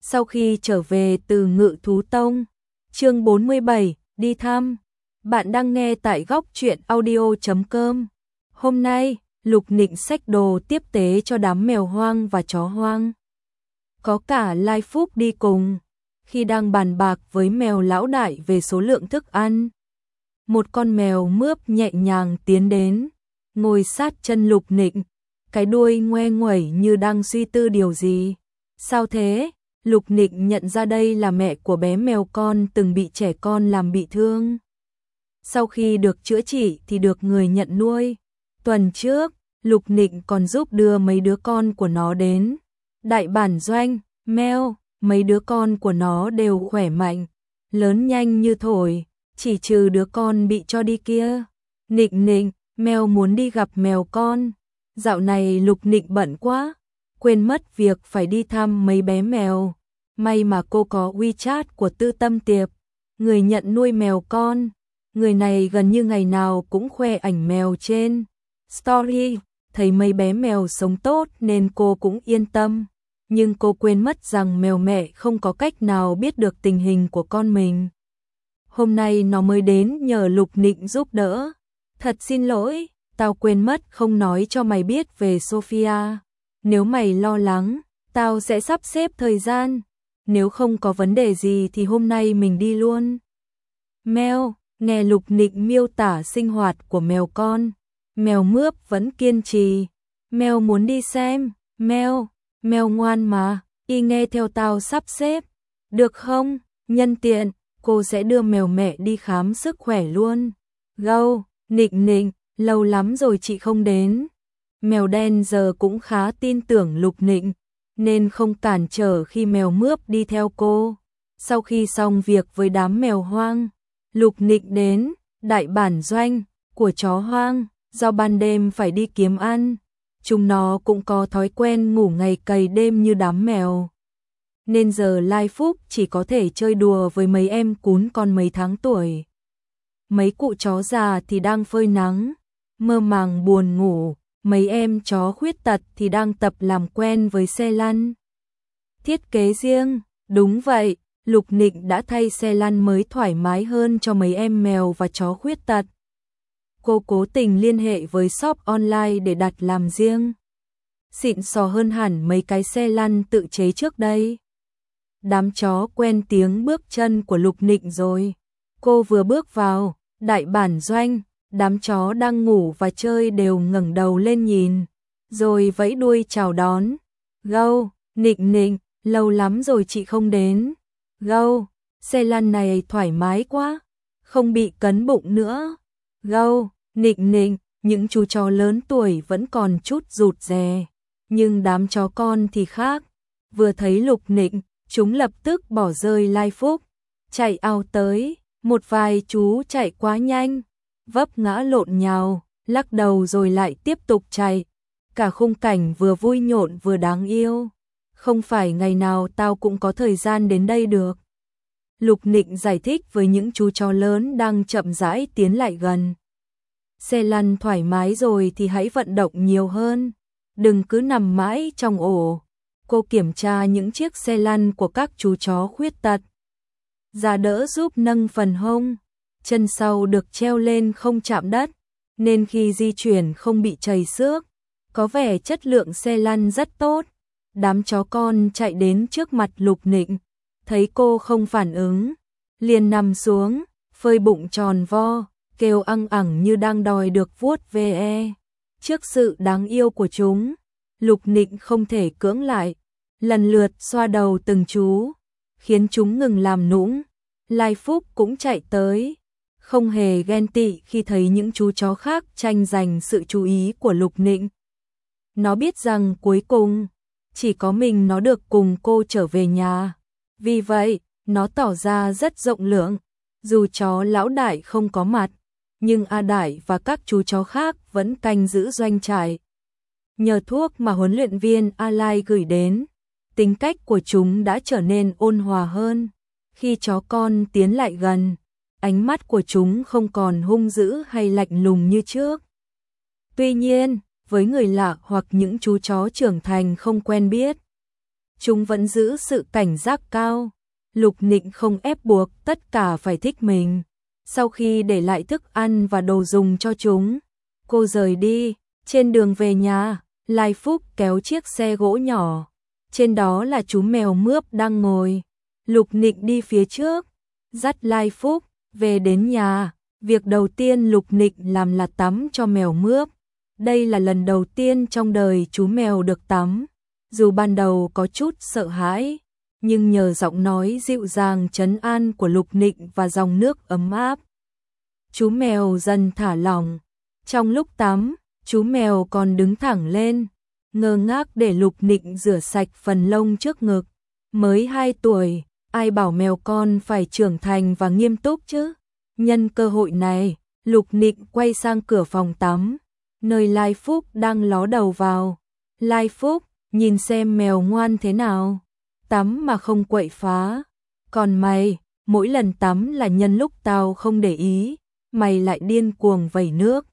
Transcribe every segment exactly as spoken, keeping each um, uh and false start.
Sau khi trở về từ Ngự Thú Tông, chương bốn mươi bảy, đi thăm. Bạn đang nghe tại góc truyện audio chấm com. Hôm nay, Lục Nịnh xách đồ tiếp tế cho đám mèo hoang và chó hoang. Có cả Lai Phúc đi cùng. Khi đang bàn bạc với mèo lão đại về số lượng thức ăn, một con mèo mướp nhẹ nhàng tiến đến, ngồi sát chân Lục Nịnh, cái đuôi ngoe nguẩy như đang suy tư điều gì. Sao thế? Lục Nịnh nhận ra đây là mẹ của bé mèo con từng bị trẻ con làm bị thương. Sau khi được chữa trị thì được người nhận nuôi. Tuần trước, Lục Nịnh còn giúp đưa mấy đứa con của nó đến Đại Bản Doanh, mèo, mấy đứa con của nó đều khỏe mạnh, lớn nhanh như thổi, chỉ trừ đứa con bị cho đi kia. Nịnh Nịnh, mèo muốn đi gặp mèo con. Dạo này Lục Nịnh bận quá, quên mất việc phải đi thăm mấy bé mèo. May mà cô có WeChat của Tư Tâm Tiệp, người nhận nuôi mèo con. Người này gần như ngày nào cũng khoe ảnh mèo trên story, thấy mấy bé mèo sống tốt nên cô cũng yên tâm. Nhưng cô quên mất rằng mèo mẹ không có cách nào biết được tình hình của con mình. Hôm nay nó mới đến nhờ Lục Nịnh giúp đỡ. Thật xin lỗi, tao quên mất không nói cho mày biết về Sophia. Nếu mày lo lắng, tao sẽ sắp xếp thời gian. Nếu không có vấn đề gì thì hôm nay mình đi luôn. Mèo, nghe Lục Nịnh miêu tả sinh hoạt của mèo con, mèo mướp vẫn kiên trì. Mèo muốn đi xem, mèo, mèo ngoan mà, y nghe theo tao sắp xếp. Được không? Nhân tiện, cô sẽ đưa mèo mẹ đi khám sức khỏe luôn. Gâu, Nịnh Nịnh, lâu lắm rồi chị không đến. Mèo đen giờ cũng khá tin tưởng Lục Nịnh, nên không cản trở khi mèo mướp đi theo cô. Sau khi xong việc với đám mèo hoang, Lục Nịnh đến Đại Bản Doanh của chó hoang. Do ban đêm phải đi kiếm ăn, chúng nó cũng có thói quen ngủ ngày cày đêm như đám mèo. Nên giờ Lai Phúc chỉ có thể chơi đùa với mấy em cún con mấy tháng tuổi. Mấy cụ chó già thì đang phơi nắng, mơ màng buồn ngủ. Mấy em chó khuyết tật thì đang tập làm quen với xe lăn. Thiết kế riêng, đúng vậy, Lục Nịnh đã thay xe lăn mới thoải mái hơn cho mấy em mèo và chó khuyết tật. Cô cố tình liên hệ với shop online để đặt làm riêng. Xịn sò hơn hẳn mấy cái xe lăn tự chế trước đây. Đám chó quen tiếng bước chân của Lục Nịnh rồi. Cô vừa bước vào Đại Bản Doanh, đám chó đang ngủ và chơi đều ngẩng đầu lên nhìn, rồi vẫy đuôi chào đón. Gâu, Nịnh Nịnh, lâu lắm rồi chị không đến. Gâu, xe lăn này thoải mái quá, không bị cấn bụng nữa. Gâu, Nịnh Nịnh, những chú chó lớn tuổi vẫn còn chút rụt rè, nhưng đám chó con thì khác. Vừa thấy Lục Nịnh, chúng lập tức bỏ rơi Lai Phúc, chạy ào tới. Một vài chú chạy quá nhanh, vấp ngã lộn nhào, lắc đầu rồi lại tiếp tục chạy. Cả khung cảnh vừa vui nhộn vừa đáng yêu. Không phải ngày nào tao cũng có thời gian đến đây được. Lục Nịnh giải thích với những chú chó lớn đang chậm rãi tiến lại gần. Xe lăn thoải mái rồi thì hãy vận động nhiều hơn, đừng cứ nằm mãi trong ổ. Cô kiểm tra những chiếc xe lăn của các chú chó khuyết tật. Giá đỡ giúp nâng phần hông, chân sau được treo lên không chạm đất, nên khi di chuyển không bị trầy xước. Có vẻ chất lượng xe lăn rất tốt. Đám chó con chạy đến trước mặt Lục Nịnh, thấy cô không phản ứng, liền nằm xuống, phơi bụng tròn vo, kêu ăng ẳng như đang đòi được vuốt ve. Trước sự đáng yêu của chúng, Lục Nịnh không thể cưỡng lại, lần lượt xoa đầu từng chú, khiến chúng ngừng làm nũng. Lai Phúc cũng chạy tới, không hề ghen tị khi thấy những chú chó khác tranh giành sự chú ý của Lục Nịnh. Nó biết rằng cuối cùng, chỉ có mình nó được cùng cô trở về nhà. Vì vậy, nó tỏ ra rất rộng lượng. Dù chó lão đại không có mặt, nhưng A Đại và các chú chó khác vẫn canh giữ doanh trại. Nhờ thuốc mà huấn luyện viên A Lai gửi đến, tính cách của chúng đã trở nên ôn hòa hơn. Khi chó con tiến lại gần, ánh mắt của chúng không còn hung dữ hay lạnh lùng như trước. Tuy nhiên, với người lạ hoặc những chú chó trưởng thành không quen biết, chúng vẫn giữ sự cảnh giác cao. Lục Nịnh không ép buộc tất cả phải thích mình. Sau khi để lại thức ăn và đồ dùng cho chúng, cô rời đi. Trên đường về nhà, Lai Phúc kéo chiếc xe gỗ nhỏ. Trên đó là chú mèo Mướp đang ngồi. Lục Nịnh đi phía trước, dắt Lai Phúc về đến nhà. Việc đầu tiên Lục Nịnh làm là tắm cho mèo Mướp. Đây là lần đầu tiên trong đời chú mèo được tắm. Dù ban đầu có chút sợ hãi, nhưng nhờ giọng nói dịu dàng trấn an của Lục Nịnh và dòng nước ấm áp, chú mèo dần thả lỏng. Trong lúc tắm, chú mèo còn đứng thẳng lên, ngơ ngác để Lục Nịnh rửa sạch phần lông trước ngực. Mới hai tuổi, ai bảo mèo con phải trưởng thành và nghiêm túc chứ? Nhân cơ hội này, Lục Nịnh quay sang cửa phòng tắm, nơi Lai Phúc đang ló đầu vào. Lai Phúc, nhìn xem mèo ngoan thế nào, tắm mà không quậy phá. Còn mày, mỗi lần tắm là nhân lúc tao không để ý, mày lại điên cuồng vẩy nước,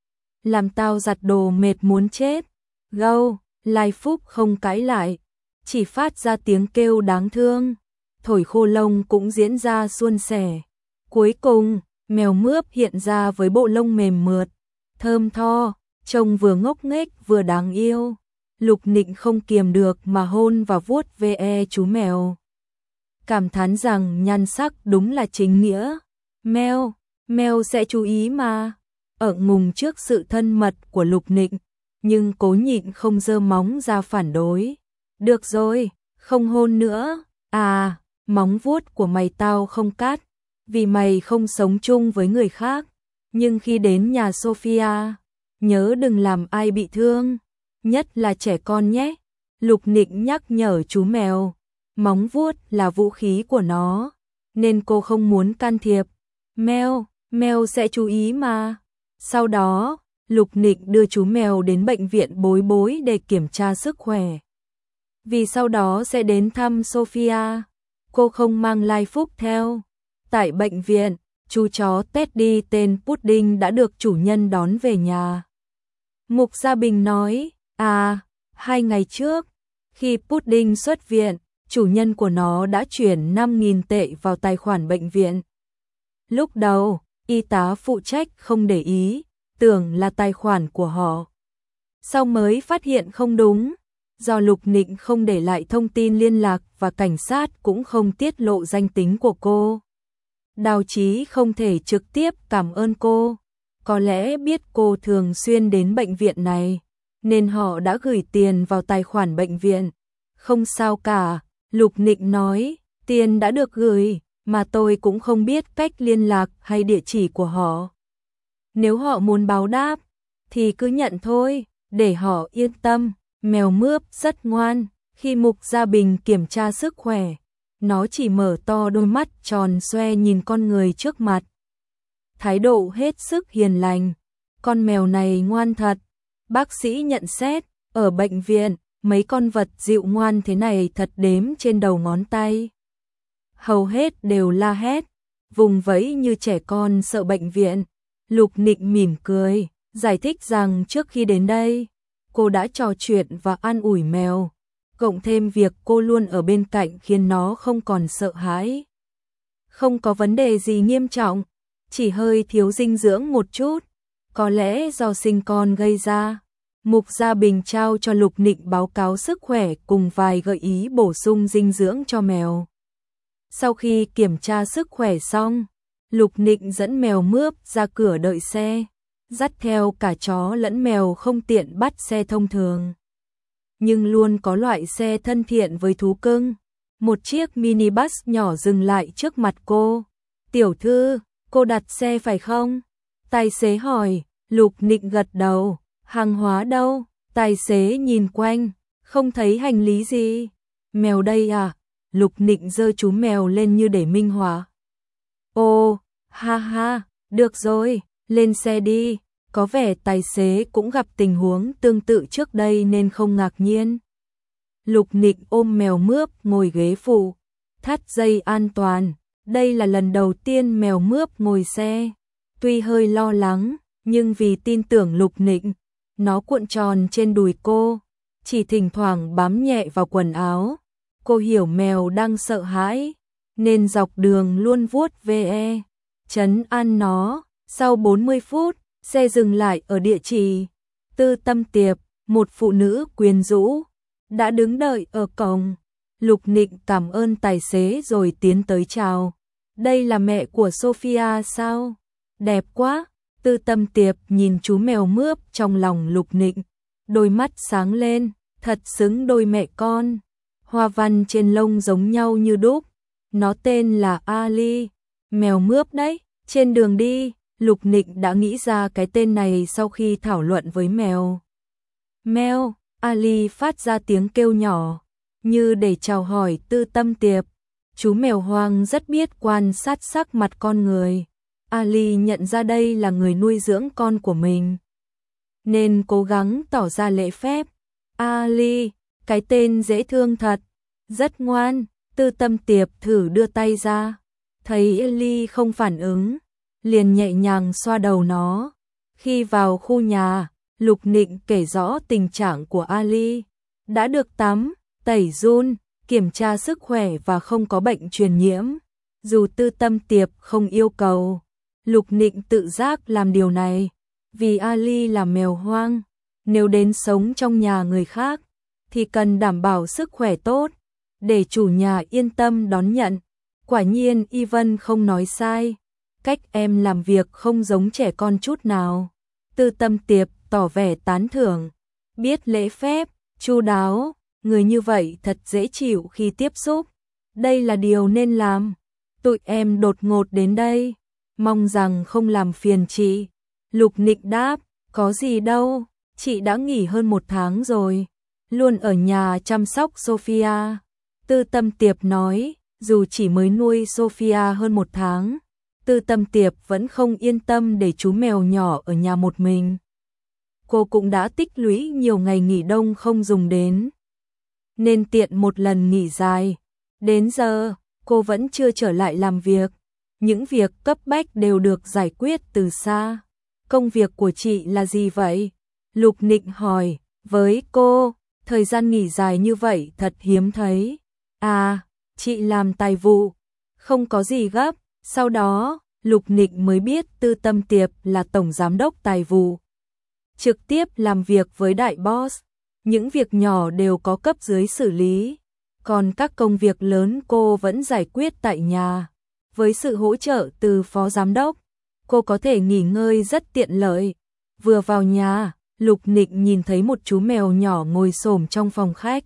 làm tao giặt đồ mệt muốn chết. Gâu, Lai Phúc không cãi lại, chỉ phát ra tiếng kêu đáng thương. Thổi khô lông cũng diễn ra suôn sẻ. Cuối cùng, mèo Mướp hiện ra với bộ lông mềm mượt, thơm tho, trông vừa ngốc nghếch vừa đáng yêu. Lục Nịnh không kiềm được mà hôn và vuốt ve chú mèo, cảm thán rằng nhan sắc đúng là chính nghĩa. Mèo, mèo sẽ chú ý mà. Ợn ngùng trước sự thân mật của Lục Nịnh, nhưng cố nhịn không giơ móng ra phản đối. Được rồi, không hôn nữa. À, móng vuốt của mày tao không cắt, vì mày không sống chung với người khác. Nhưng khi đến nhà Sophia, nhớ đừng làm ai bị thương, nhất là trẻ con nhé. Lục Nịnh nhắc nhở chú mèo, móng vuốt là vũ khí của nó, nên cô không muốn can thiệp. Mèo, mèo sẽ chú ý mà. Sau đó, Lục Nịnh đưa chú mèo đến bệnh viện Bối Bối để kiểm tra sức khỏe, vì sau đó sẽ đến thăm Sophia. Cô không mang Lai Phúc theo. Tại bệnh viện, chú chó Teddy tên Pudding đã được chủ nhân đón về nhà. Mục Gia Bình nói, à, hai ngày trước, khi Pudding xuất viện, chủ nhân của nó đã chuyển năm nghìn tệ vào tài khoản bệnh viện. Lúc đầu, y tá phụ trách không để ý, tưởng là tài khoản của họ. Sau mới phát hiện không đúng, do Lục Nịnh không để lại thông tin liên lạc và cảnh sát cũng không tiết lộ danh tính của cô. Đào Chí không thể trực tiếp cảm ơn cô, có lẽ biết cô thường xuyên đến bệnh viện này, nên họ đã gửi tiền vào tài khoản bệnh viện. Không sao cả, Lục Nịnh nói, tiền đã được gửi, mà tôi cũng không biết cách liên lạc hay địa chỉ của họ. Nếu họ muốn báo đáp, thì cứ nhận thôi, để họ yên tâm. Mèo Mướp rất ngoan, khi Mục Gia Bình kiểm tra sức khỏe, nó chỉ mở to đôi mắt tròn xoe nhìn con người trước mặt. Thái độ hết sức hiền lành, con mèo này ngoan thật. Bác sĩ nhận xét, ở bệnh viện, mấy con vật dịu ngoan thế này thật đếm trên đầu ngón tay. Hầu hết đều la hét, vùng vẫy như trẻ con sợ bệnh viện. Lục Nịnh mỉm cười, giải thích rằng trước khi đến đây, cô đã trò chuyện và an ủi mèo, cộng thêm việc cô luôn ở bên cạnh khiến nó không còn sợ hãi. Không có vấn đề gì nghiêm trọng, chỉ hơi thiếu dinh dưỡng một chút, có lẽ do sinh con gây ra. Mục Gia Bình trao cho Lục Nịnh báo cáo sức khỏe cùng vài gợi ý bổ sung dinh dưỡng cho mèo. Sau khi kiểm tra sức khỏe xong, Lục Nịnh dẫn mèo Mướp ra cửa đợi xe, dắt theo cả chó lẫn mèo không tiện bắt xe thông thường. Nhưng luôn có loại xe thân thiện với thú cưng. Một chiếc minibus nhỏ dừng lại trước mặt cô. Tiểu thư, cô đặt xe phải không? Tài xế hỏi. Lục Nịnh gật đầu. Hàng hóa đâu? Tài xế nhìn quanh, không thấy hành lý gì. Mèo đây à? Lục Nịnh giơ chú mèo lên như để minh họa. Ồ, ha ha, được rồi, lên xe đi. Có vẻ tài xế cũng gặp tình huống tương tự trước đây nên không ngạc nhiên. Lục Nịnh ôm mèo Mướp ngồi ghế phụ, thắt dây an toàn. Đây là lần đầu tiên mèo Mướp ngồi xe. Tuy hơi lo lắng, nhưng vì tin tưởng Lục Nịnh, nó cuộn tròn trên đùi cô, chỉ thỉnh thoảng bám nhẹ vào quần áo, Cô hiểu mèo đang sợ hãi, nên dọc đường luôn vuốt ve, trấn an nó. Sau bốn mươi phút, xe dừng lại ở địa chỉ Tư Tâm Tiệp, một phụ nữ quyến rũ đã đứng đợi ở cổng. Lục Nịnh cảm ơn tài xế rồi tiến tới chào. Đây là mẹ của Sophia sao? Đẹp quá. Tư Tâm Tiệp nhìn chú mèo mướp trong lòng Lục Nịnh, đôi mắt sáng lên, thật xứng đôi mẹ con. Hoa văn trên lông giống nhau như đúc. Nó tên là Ali, mèo mướp đấy. Trên đường đi, Lục Nịnh đã nghĩ ra cái tên này sau khi thảo luận với mèo. Mèo, Ali phát ra tiếng kêu nhỏ, như để chào hỏi Tư Tâm Tiệp. Chú mèo hoang rất biết quan sát sắc mặt con người. Ali nhận ra đây là người nuôi dưỡng con của mình, nên cố gắng tỏ ra lễ phép. Ali, cái tên dễ thương thật, rất ngoan. Tư Tâm Tiệp thử đưa tay ra, thấy Ali không phản ứng, liền nhẹ nhàng xoa đầu nó. Khi vào khu nhà, Lục Nịnh kể rõ tình trạng của Ali, đã được tắm, tẩy giun, kiểm tra sức khỏe và không có bệnh truyền nhiễm. Dù Tư Tâm Tiệp không yêu cầu, Lục Nịnh tự giác làm điều này, vì Ali là mèo hoang, nếu đến sống trong nhà người khác thì cần đảm bảo sức khỏe tốt, để chủ nhà yên tâm đón nhận. Quả nhiên Ivan không nói sai, cách em làm việc không giống trẻ con chút nào. Tư Tâm Tiệp tỏ vẻ tán thưởng, biết lễ phép, chu đáo, người như vậy thật dễ chịu khi tiếp xúc. Đây là điều nên làm. Tụi em đột ngột đến đây, mong rằng không làm phiền chị. Lục Nịnh đáp, có gì đâu, chị đã nghỉ hơn một tháng rồi, luôn ở nhà chăm sóc Sophia. Tư Tâm Tiệp nói, dù chỉ mới nuôi Sophia hơn một tháng, Tư Tâm Tiệp vẫn không yên tâm để chú mèo nhỏ ở nhà một mình. Cô cũng đã tích lũy nhiều ngày nghỉ đông không dùng đến, nên tiện một lần nghỉ dài. Đến giờ, cô vẫn chưa trở lại làm việc. Những việc cấp bách đều được giải quyết từ xa. Công việc của chị là gì vậy? Lục Nịnh hỏi. Với cô, thời gian nghỉ dài như vậy thật hiếm thấy. À, chị làm tài vụ, không có gì gấp. Sau đó, Lục Nịnh mới biết Tư Tâm Tiệp là tổng giám đốc tài vụ, trực tiếp làm việc với đại boss. Những việc nhỏ đều có cấp dưới xử lý, còn các công việc lớn cô vẫn giải quyết tại nhà. Với sự hỗ trợ từ phó giám đốc, cô có thể nghỉ ngơi rất tiện lợi. Vừa vào nhà, Lục Nịnh nhìn thấy một chú mèo nhỏ ngồi xổm trong phòng khách.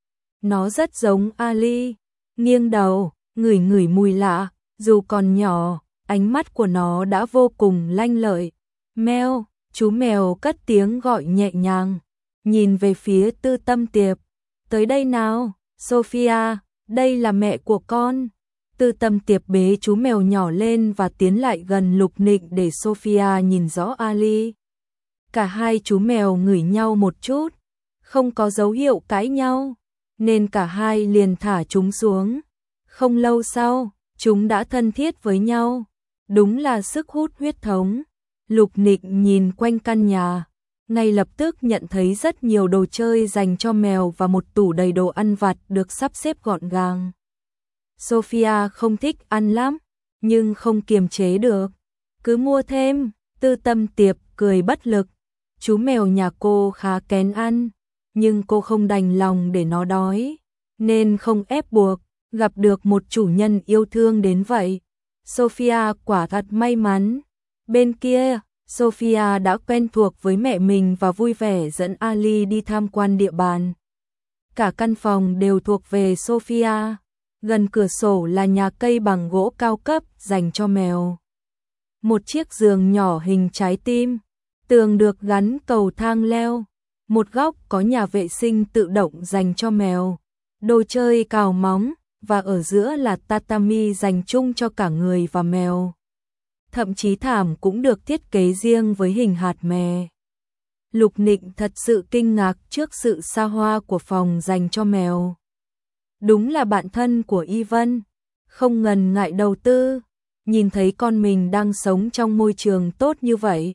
Nó rất giống Ali, nghiêng đầu, ngửi ngửi mùi lạ. Dù còn nhỏ, ánh mắt của nó đã vô cùng lanh lợi. Mèo, chú mèo cất tiếng gọi nhẹ nhàng, nhìn về phía Tư Tâm Tiệp. Tới đây nào, Sophia, đây là mẹ của con. Tư Tâm Tiệp bế chú mèo nhỏ lên và tiến lại gần Lục Nịnh để Sophia nhìn rõ Ali. Cả hai chú mèo ngửi nhau một chút, không có dấu hiệu cãi nhau, nên cả hai liền thả chúng xuống. Không lâu sau, chúng đã thân thiết với nhau. Đúng là sức hút huyết thống. Lục Nịnh nhìn quanh căn nhà, ngay lập tức nhận thấy rất nhiều đồ chơi dành cho mèo và một tủ đầy đồ ăn vặt được sắp xếp gọn gàng. Sophia không thích ăn lắm, nhưng không kiềm chế được, cứ mua thêm. Tư Tâm Tiệp cười bất lực. Chú mèo nhà cô khá kén ăn, nhưng cô không đành lòng để nó đói, nên không ép buộc. Gặp được một chủ nhân yêu thương đến vậy, Sophia quả thật may mắn. Bên kia, Sophia đã quen thuộc với mẹ mình và vui vẻ dẫn Ali đi tham quan địa bàn. Cả căn phòng đều thuộc về Sophia. Gần cửa sổ là nhà cây bằng gỗ cao cấp dành cho mèo. Một chiếc giường nhỏ hình trái tim, tường được gắn cầu thang leo. Một góc có nhà vệ sinh tự động dành cho mèo, đồ chơi cào móng, và ở giữa là tatami dành chung cho cả người và mèo. Thậm chí thảm cũng được thiết kế riêng với hình hạt mè. Lục Nịnh thật sự kinh ngạc trước sự xa hoa của phòng dành cho mèo. Đúng là bạn thân của Ivan, không ngần ngại đầu tư, nhìn thấy con mình đang sống trong môi trường tốt như vậy.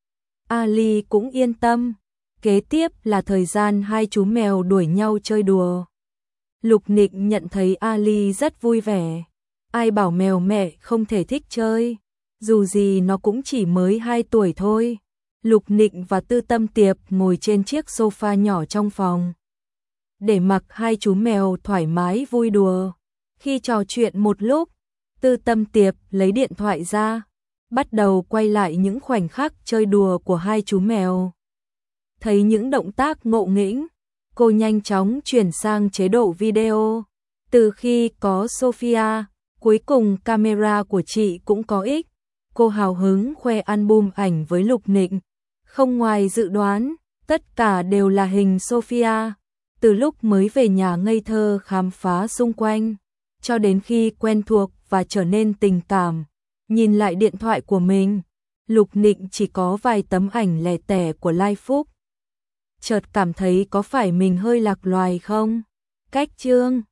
Ali cũng yên tâm. Kế tiếp là thời gian hai chú mèo đuổi nhau chơi đùa. Lục Nịnh nhận thấy Ali rất vui vẻ. Ai bảo mèo mẹ không thể thích chơi, dù gì nó cũng chỉ mới hai tuổi thôi. Lục Nịnh và Tư Tâm Tiệp ngồi trên chiếc sofa nhỏ trong phòng, để mặc hai chú mèo thoải mái vui đùa. Khi trò chuyện một lúc, Tư Tâm Tiệp lấy điện thoại ra, bắt đầu quay lại những khoảnh khắc chơi đùa của hai chú mèo. Thấy những động tác ngộ nghĩnh, cô nhanh chóng chuyển sang chế độ video. Từ khi có Sophia, cuối cùng camera của chị cũng có ích. Cô hào hứng khoe album ảnh với Lục Nịnh. Không ngoài dự đoán, tất cả đều là hình Sophia. Từ lúc mới về nhà ngây thơ khám phá xung quanh, cho đến khi quen thuộc và trở nên tình cảm. Nhìn lại điện thoại của mình, Lục Nịnh chỉ có vài tấm ảnh lẻ tẻ của Lai Phúc. Chợt cảm thấy có phải mình hơi lạc loài không? Cách chương